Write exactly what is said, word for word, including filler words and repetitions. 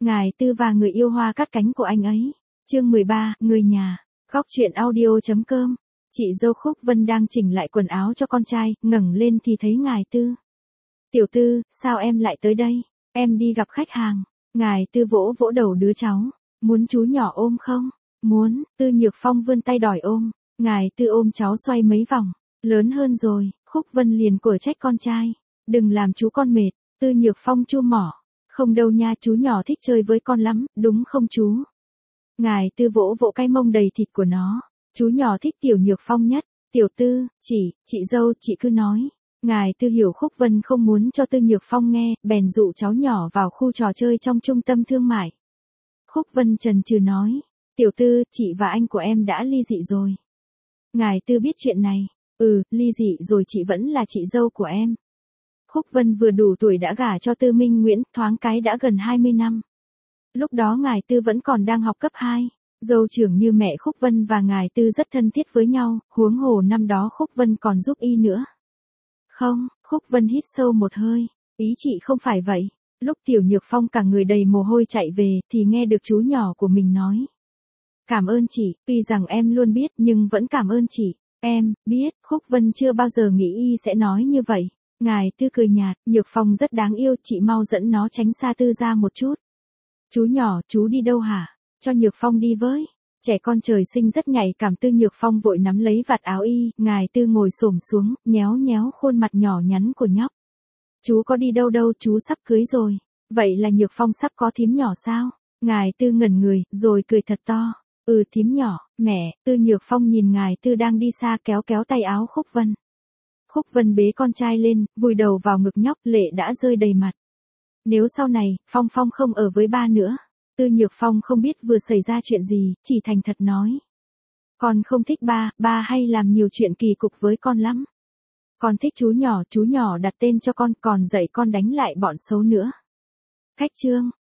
Ngài Tư và người yêu hoa cắt cánh của anh ấy. Chương mười ba, người nhà. Góc truyện audio.com. Chị dâu Khúc Vân đang chỉnh lại quần áo cho con trai, ngẩng lên thì thấy Ngài Tư. Tiểu Tư, sao em lại tới đây? Em đi gặp khách hàng. Ngài Tư vỗ vỗ đầu đứa cháu. Muốn chú nhỏ ôm không? Muốn. Tư Nhược Phong vươn tay đòi ôm. Ngài Tư ôm cháu xoay mấy vòng. Lớn hơn rồi. Khúc Vân liền của trách con trai. Đừng làm chú con mệt. Tư Nhược Phong chu mỏ. Không đâu nha, chú nhỏ thích chơi với con lắm, đúng không chú? Ngài Tư vỗ vỗ cái mông đầy thịt của nó. Chú nhỏ thích Tiểu Nhược Phong nhất. Tiểu Tư, chị, chị dâu, chị cứ nói. Ngài Tư hiểu Khúc Vân không muốn cho Tư Nhược Phong nghe, bèn dụ cháu nhỏ vào khu trò chơi trong trung tâm thương mại. Khúc Vân chần chừ nói. Tiểu Tư, chị và anh của em đã ly dị rồi. Ngài Tư biết chuyện này. Ừ, ly dị rồi, chị vẫn là chị dâu của em. Khúc Vân vừa đủ tuổi đã gả cho Tư Minh Nguyễn, thoáng cái đã gần hai mươi năm. Lúc đó Ngài Tư vẫn còn đang học cấp hai. Dâu trưởng như mẹ Khúc Vân và Ngài Tư rất thân thiết với nhau, huống hồ năm đó Khúc Vân còn giúp y nữa. Không, Khúc Vân hít sâu một hơi. Ý chị không phải vậy. Lúc Tiểu Nhược Phong cả người đầy mồ hôi chạy về thì nghe được chú nhỏ của mình nói. Cảm ơn chị, tuy rằng em luôn biết nhưng vẫn cảm ơn chị. Em, biết, Khúc Vân chưa bao giờ nghĩ y sẽ nói như vậy. Ngài Tư cười nhạt, Nhược Phong rất đáng yêu, chị mau dẫn nó tránh xa Tư ra một chút. Chú nhỏ, chú đi đâu hả? Cho Nhược Phong đi với. Trẻ con trời sinh rất nhạy cảm. Tư Nhược Phong vội nắm lấy vạt áo y, Ngài Tư ngồi xổm xuống, nhéo nhéo khuôn mặt nhỏ nhắn của nhóc. Chú có đi đâu đâu, chú sắp cưới rồi. Vậy là Nhược Phong sắp có thím nhỏ sao? Ngài Tư ngẩn người, rồi cười thật to. Ừ, thím nhỏ, mẹ. Tư Nhược Phong nhìn Ngài Tư đang đi xa kéo kéo tay áo Khúc Vân. Khúc Vân bế con trai lên, vùi đầu vào ngực nhóc, lệ đã rơi đầy mặt. Nếu sau này, Phong Phong không ở với ba nữa. Tư Nhược Phong không biết vừa xảy ra chuyện gì, chỉ thành thật nói. Con không thích ba, ba hay làm nhiều chuyện kỳ cục với con lắm. Con thích chú nhỏ, chú nhỏ đặt tên cho con, còn dạy con đánh lại bọn xấu nữa. Khách trương,